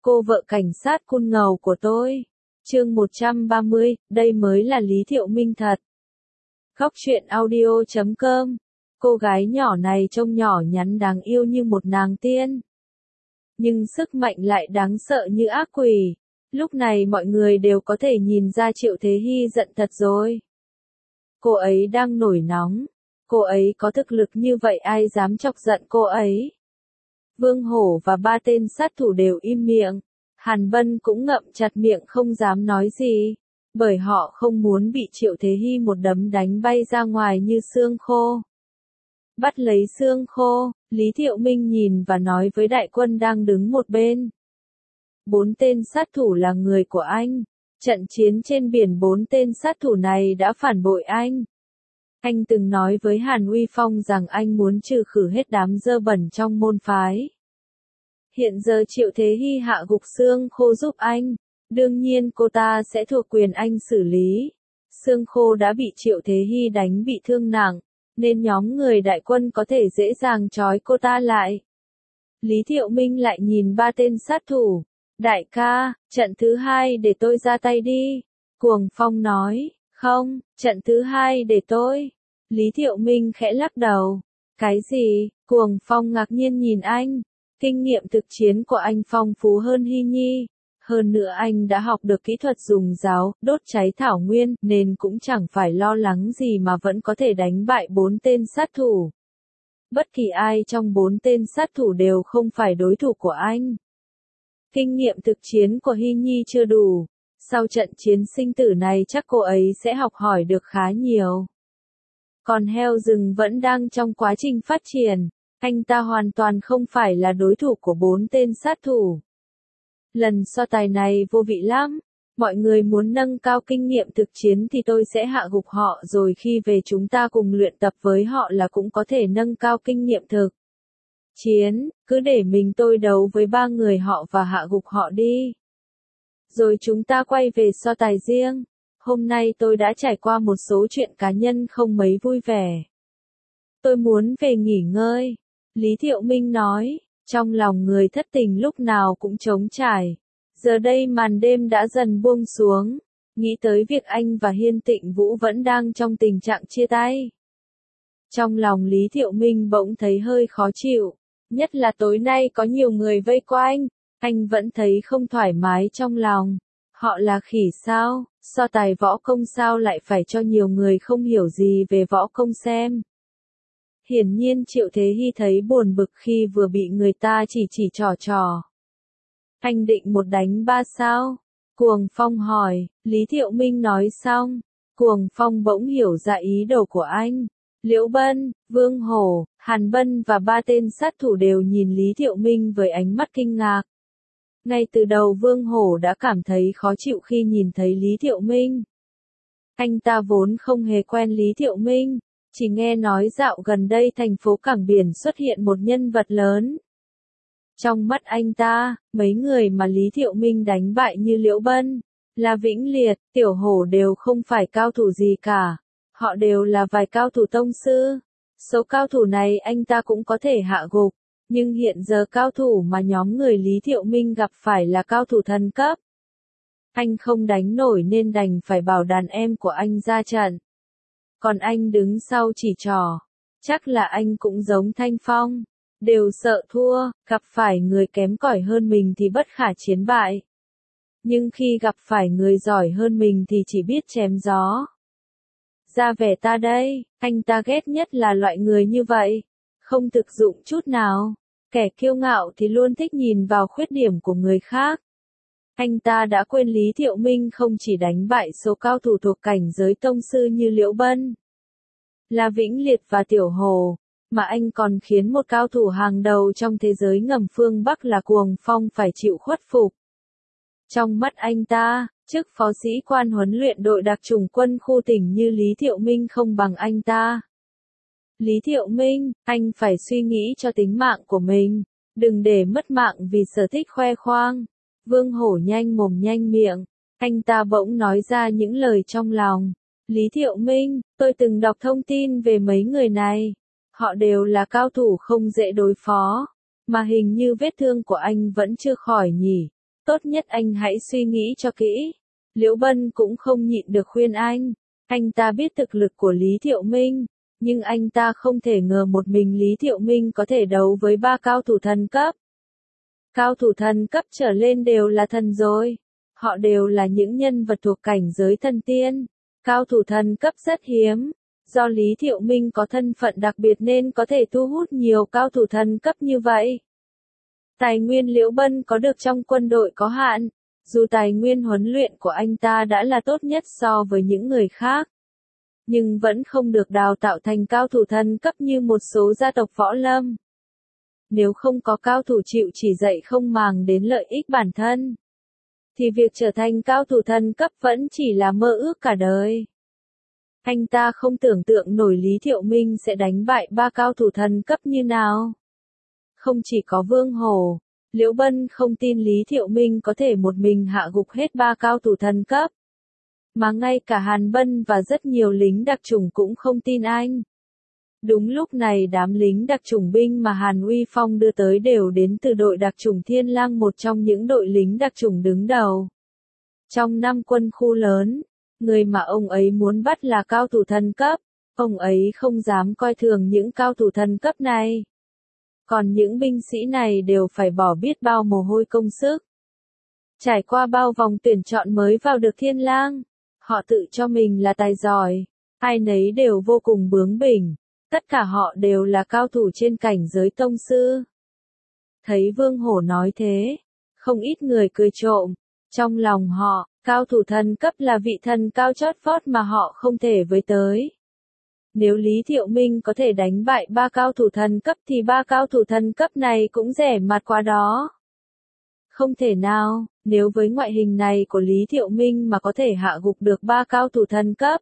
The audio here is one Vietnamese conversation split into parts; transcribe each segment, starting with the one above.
Cô vợ cảnh sát cun ngầu của tôi. Chương 130, đây mới là Lý Thiệu Minh thật. Góc truyện audio.com. Cô gái nhỏ này trông nhỏ nhắn đáng yêu như một nàng tiên. Nhưng sức mạnh lại đáng sợ như ác quỷ. Lúc này mọi người đều có thể nhìn ra Triệu Thế Hy giận thật rồi. Cô ấy đang nổi nóng. Cô ấy có thực lực như vậy ai dám chọc giận cô ấy. Vương Hổ và ba tên sát thủ đều im miệng. Hàn Bân cũng ngậm chặt miệng không dám nói gì. Bởi họ không muốn bị Triệu Thế Hy một đấm đánh bay ra ngoài như xương khô. Bắt lấy xương khô, Lý Thiệu Minh nhìn và nói với đại quân đang đứng một bên. 4 tên sát thủ là người của anh. Trận chiến trên biển 4 tên sát thủ này đã phản bội anh. Anh từng nói với Hàn Uy Phong rằng anh muốn trừ khử hết đám dơ bẩn trong môn phái. Hiện giờ Triệu Thế Hy hạ gục xương khô giúp anh. Đương nhiên cô ta sẽ thuộc quyền anh xử lý. Xương khô đã bị Triệu Thế Hy đánh bị thương nặng, nên nhóm người đại quân có thể dễ dàng trói cô ta lại. Lý Thiệu Minh lại nhìn ba tên sát thủ. Đại ca, trận thứ 2 để tôi ra tay đi. Cuồng Phong nói, không, trận thứ 2 để tôi. Lý Thiệu Minh khẽ lắc đầu. Cái gì? Cuồng Phong ngạc nhiên nhìn anh. Kinh nghiệm thực chiến của anh phong phú hơn Hy Nhi. Hơn nữa anh đã học được kỹ thuật dùng giáo, đốt cháy thảo nguyên, nên cũng chẳng phải lo lắng gì mà vẫn có thể đánh bại 4 tên sát thủ. Bất kỳ ai trong 4 tên sát thủ đều không phải đối thủ của anh. Kinh nghiệm thực chiến của Hy Nhi chưa đủ. Sau trận chiến sinh tử này chắc cô ấy sẽ học hỏi được khá nhiều. Còn heo rừng vẫn đang trong quá trình phát triển. Anh ta hoàn toàn không phải là đối thủ của 4 tên sát thủ. Lần so tài này vô vị lắm. Mọi người muốn nâng cao kinh nghiệm thực chiến thì tôi sẽ hạ gục họ rồi khi về chúng ta cùng luyện tập với họ là cũng có thể nâng cao kinh nghiệm thực chiến. Cứ để mình tôi đấu với 3 người họ và hạ gục họ đi. Rồi chúng ta quay về so tài riêng. Hôm nay tôi đã trải qua một số chuyện cá nhân không mấy vui vẻ. Tôi muốn về nghỉ ngơi. Lý Thiệu Minh nói, trong lòng người thất tình lúc nào cũng trống trải. Giờ đây màn đêm đã dần buông xuống, nghĩ tới việc anh và Hiên Tịnh Vũ vẫn đang trong tình trạng chia tay. Trong lòng Lý Thiệu Minh bỗng thấy hơi khó chịu, nhất là tối nay có nhiều người vây quanh, anh vẫn thấy không thoải mái trong lòng. Họ là khỉ sao, so tài võ công sao lại phải cho nhiều người không hiểu gì về võ công xem. Hiển nhiên Triệu Thế Hy thấy buồn bực khi vừa bị người ta chỉ trò. Anh định một đánh 3 sao? Cuồng Phong hỏi. Lý Thiệu Minh nói xong. Cuồng Phong bỗng hiểu ra ý đồ của anh. Liễu Bân, Vương Hổ, Hàn Bân và 3 tên sát thủ đều nhìn Lý Thiệu Minh với ánh mắt kinh ngạc. Ngay từ đầu Vương Hổ đã cảm thấy khó chịu khi nhìn thấy Lý Thiệu Minh. Anh ta vốn không hề quen Lý Thiệu Minh. Chỉ nghe nói dạo gần đây thành phố Cảng Biển xuất hiện một nhân vật lớn. Trong mắt anh ta, mấy người mà Lý Thiệu Minh đánh bại như Liễu Bân, La Vĩnh Liệt, Tiểu Hổ đều không phải cao thủ gì cả. Họ đều là vài cao thủ tông sư. Số cao thủ này anh ta cũng có thể hạ gục. Nhưng hiện giờ cao thủ mà nhóm người Lý Thiệu Minh gặp phải là cao thủ thần cấp. Anh không đánh nổi nên đành phải bảo đàn em của anh ra trận. Còn anh đứng sau chỉ trỏ. Chắc là anh cũng giống Thanh Phong. Đều sợ thua, gặp phải người kém cỏi hơn mình thì bất khả chiến bại. Nhưng khi gặp phải người giỏi hơn mình thì chỉ biết chém gió. Ra vẻ ta đây, anh ta ghét nhất là loại người như vậy. Không thực dụng chút nào. Kẻ kiêu ngạo thì luôn thích nhìn vào khuyết điểm của người khác. Anh ta đã quên Lý Thiệu Minh không chỉ đánh bại số cao thủ thuộc cảnh giới tông sư như Liễu Bân, La Vĩnh Liệt và Tiểu Hồ, mà anh còn khiến một cao thủ hàng đầu trong thế giới ngầm phương Bắc là Cuồng Phong phải chịu khuất phục. Trong mắt anh ta, chức phó sĩ quan huấn luyện đội đặc chủng quân khu tỉnh như Lý Thiệu Minh không bằng anh ta. Lý Thiệu Minh, anh phải suy nghĩ cho tính mạng của mình, đừng để mất mạng vì sở thích khoe khoang. Vương Hổ nhanh mồm nhanh miệng, anh ta bỗng nói ra những lời trong lòng. Lý Thiệu Minh, tôi từng đọc thông tin về mấy người này. Họ đều là cao thủ không dễ đối phó. Mà hình như vết thương của anh vẫn chưa khỏi nhỉ. Tốt nhất anh hãy suy nghĩ cho kỹ. Liễu Bân cũng không nhịn được khuyên anh. Anh ta biết thực lực của Lý Thiệu Minh, nhưng anh ta không thể ngờ một mình Lý Thiệu Minh có thể đấu với 3 cao thủ thần cấp. Cao thủ thần cấp trở lên đều là thần rồi. Họ đều là những nhân vật thuộc cảnh giới thần tiên. Cao thủ thần cấp rất hiếm. Do Lý Thiệu Minh có thân phận đặc biệt nên có thể thu hút nhiều cao thủ thần cấp như vậy. Tài nguyên Liễu Bân có được trong quân đội có hạn. Dù tài nguyên huấn luyện của anh ta đã là tốt nhất so với những người khác, nhưng vẫn không được đào tạo thành cao thủ thần cấp như một số gia tộc võ lâm. Nếu không có cao thủ chịu chỉ dạy không màng đến lợi ích bản thân, thì việc trở thành cao thủ thần cấp vẫn chỉ là mơ ước cả đời. Anh ta không tưởng tượng nổi Lý Thiệu Minh sẽ đánh bại 3 cao thủ thần cấp như nào. Không chỉ có Vương Hổ, Liễu Bân không tin Lý Thiệu Minh có thể một mình hạ gục hết 3 cao thủ thần cấp. Mà ngay cả Hàn Bân và rất nhiều lính đặc chủng cũng không tin anh. Đúng lúc này đám lính đặc chủng binh mà Hàn Uy Phong đưa tới đều đến từ đội đặc chủng Thiên Lang, một trong những đội lính đặc chủng đứng đầu. Trong 5 quân khu lớn, người mà ông ấy muốn bắt là cao thủ thần cấp, ông ấy không dám coi thường những cao thủ thần cấp này. Còn những binh sĩ này đều phải bỏ biết bao mồ hôi công sức. Trải qua bao vòng tuyển chọn mới vào được Thiên Lang, họ tự cho mình là tài giỏi, ai nấy đều vô cùng bướng bỉnh, tất cả họ đều là cao thủ trên cảnh giới tông sư. Thấy Vương Hổ nói thế, không ít người cười trộm, trong lòng họ, cao thủ thần cấp là vị thần cao chót vót mà họ không thể với tới. Nếu Lý Thiệu Minh có thể đánh bại 3 cao thủ thần cấp thì 3 cao thủ thần cấp này cũng rẻ mặt quá đó. Không thể nào, nếu với ngoại hình này của Lý Thiệu Minh mà có thể hạ gục được 3 cao thủ thần cấp,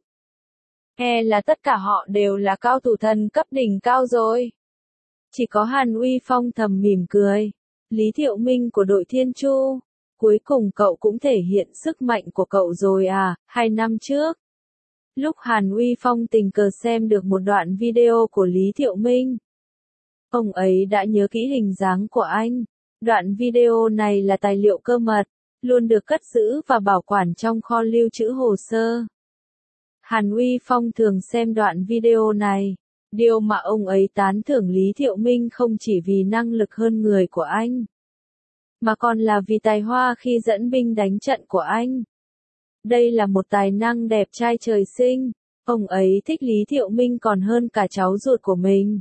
e là tất cả họ đều là cao thủ thần cấp đỉnh cao rồi. Chỉ có Hàn Uy Phong thầm mỉm cười. Lý Thiệu Minh của đội Thiên Chu, cuối cùng cậu cũng thể hiện sức mạnh của cậu rồi à. 2 năm trước, lúc Hàn Uy Phong tình cờ xem được một đoạn video của Lý Thiệu Minh, ông ấy đã nhớ kỹ hình dáng của anh. Đoạn video này là tài liệu cơ mật, luôn được cất giữ và bảo quản trong kho lưu trữ hồ sơ. Hàn Uy Phong thường xem đoạn video này. Điều mà ông ấy tán thưởng Lý Thiệu Minh không chỉ vì năng lực hơn người của anh, mà còn là vì tài hoa khi dẫn binh đánh trận của anh. Đây là một tài năng đẹp trai trời sinh, ông ấy thích Lý Thiệu Minh còn hơn cả cháu ruột của mình.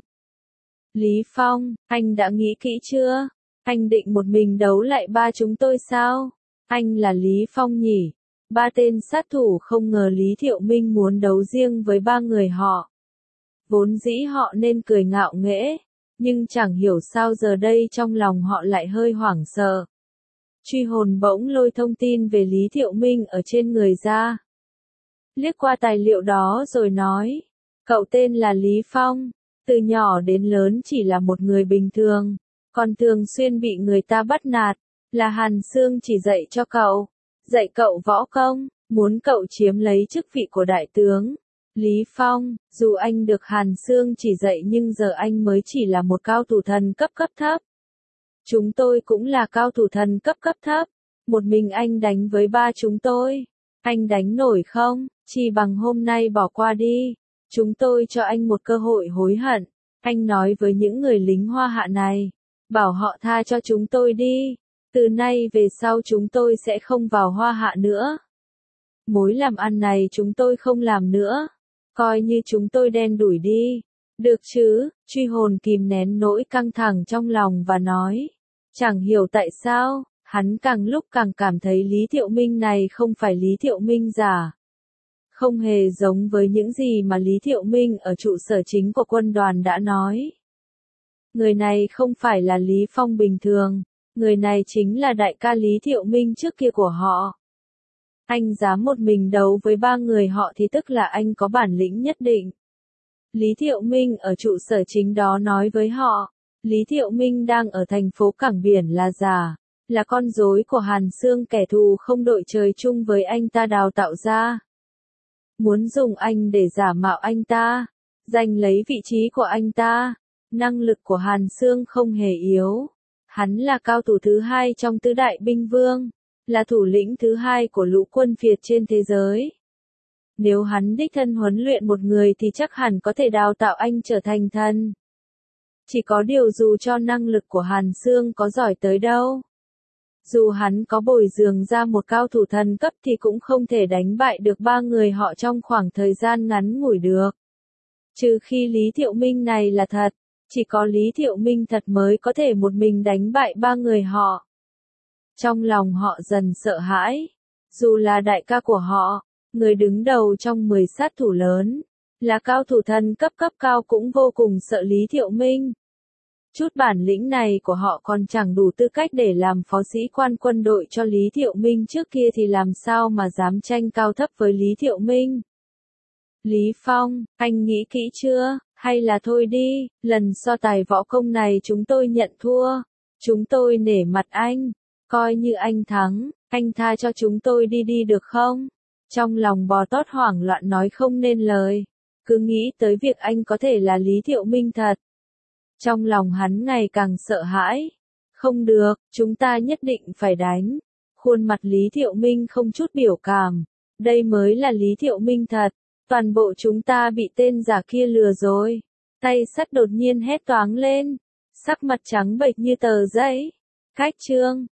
Lý Phong, anh đã nghĩ kỹ chưa? Anh định một mình đấu lại 3 chúng tôi sao? Anh là Lý Phong nhỉ? 3 tên sát thủ không ngờ Lý Thiệu Minh muốn đấu riêng với 3 người họ. Vốn dĩ họ nên cười ngạo nghễ, nhưng chẳng hiểu sao giờ đây trong lòng họ lại hơi hoảng sợ. Truy hồn bỗng lôi thông tin về Lý Thiệu Minh ở trên người ra. Liếc qua tài liệu đó rồi nói, cậu tên là Lý Phong, từ nhỏ đến lớn chỉ là một người bình thường, còn thường xuyên bị người ta bắt nạt, là Hàn Sương chỉ dạy cho cậu, dạy cậu võ công, muốn cậu chiếm lấy chức vị của đại tướng. Lý Phong, dù anh được Hàn Sương chỉ dạy nhưng giờ anh mới chỉ là một cao thủ thần cấp thấp. Chúng tôi cũng là cao thủ thần cấp thấp. Một mình anh đánh với 3 chúng tôi. Anh đánh nổi không? Chỉ bằng hôm nay bỏ qua đi. Chúng tôi cho anh một cơ hội hối hận. Anh nói với những người lính Hoa Hạ này. Bảo họ tha cho chúng tôi đi. Từ nay về sau chúng tôi sẽ không vào Hoa Hạ nữa. Mối làm ăn này chúng tôi không làm nữa. Coi như chúng tôi đen đủi đi. Được chứ, truy hồn kìm nén nỗi căng thẳng trong lòng và nói. Chẳng hiểu tại sao, hắn càng lúc càng cảm thấy Lý Thiệu Minh này không phải Lý Thiệu Minh giả. Không hề giống với những gì mà Lý Thiệu Minh ở trụ sở chính của quân đoàn đã nói. Người này không phải là Lý Phong bình thường, người này chính là đại ca Lý Thiệu Minh trước kia của họ. Anh dám một mình đấu với 3 người họ thì tức là anh có bản lĩnh nhất định. Lý Thiệu Minh ở trụ sở chính đó nói với họ, Lý Thiệu Minh đang ở thành phố cảng biển là giả, là con rối của Hàn Sương, kẻ thù không đội trời chung với anh ta đào tạo ra. Muốn dùng anh để giả mạo anh ta, giành lấy vị trí của anh ta. Năng lực của Hàn Sương không hề yếu. Hắn là cao thủ thứ hai trong tứ đại binh vương, là thủ lĩnh thứ hai của lũ quân phiệt trên thế giới. Nếu hắn đích thân huấn luyện một người thì chắc hẳn có thể đào tạo anh trở thành thần. Chỉ có điều dù cho năng lực của Hàn Sương có giỏi tới đâu, dù hắn có bồi dưỡng ra một cao thủ thần cấp thì cũng không thể đánh bại được ba người họ trong khoảng thời gian ngắn ngủi được. Trừ khi Lý Thiệu Minh này là thật, chỉ có Lý Thiệu Minh thật mới có thể một mình đánh bại ba người họ. Trong lòng họ dần sợ hãi, dù là đại ca của họ, người đứng đầu trong 10 sát thủ lớn, là cao thủ thần cấp cao cũng vô cùng sợ Lý Thiệu Minh. Chút bản lĩnh này của họ còn chẳng đủ tư cách để làm phó sĩ quan quân đội cho Lý Thiệu Minh trước kia thì làm sao mà dám tranh cao thấp với Lý Thiệu Minh. Lý Phong, anh nghĩ kỹ chưa, hay là thôi đi, lần so tài võ công này chúng tôi nhận thua. Chúng tôi nể mặt anh, coi như anh thắng, anh tha cho chúng tôi đi được không? Trong lòng Bò Tót hoảng loạn nói không nên lời, cứ nghĩ tới việc anh có thể là Lý Thiệu Minh thật. Trong lòng hắn ngày càng sợ hãi. Không được, chúng ta nhất định phải đánh. Khuôn mặt Lý Thiệu Minh không chút biểu cảm. Đây mới là Lý Thiệu Minh thật. Toàn bộ chúng ta bị tên giả kia lừa rồi. Tay sắt đột nhiên hét toáng lên. Sắc mặt trắng bệch như tờ giấy. Cách chương.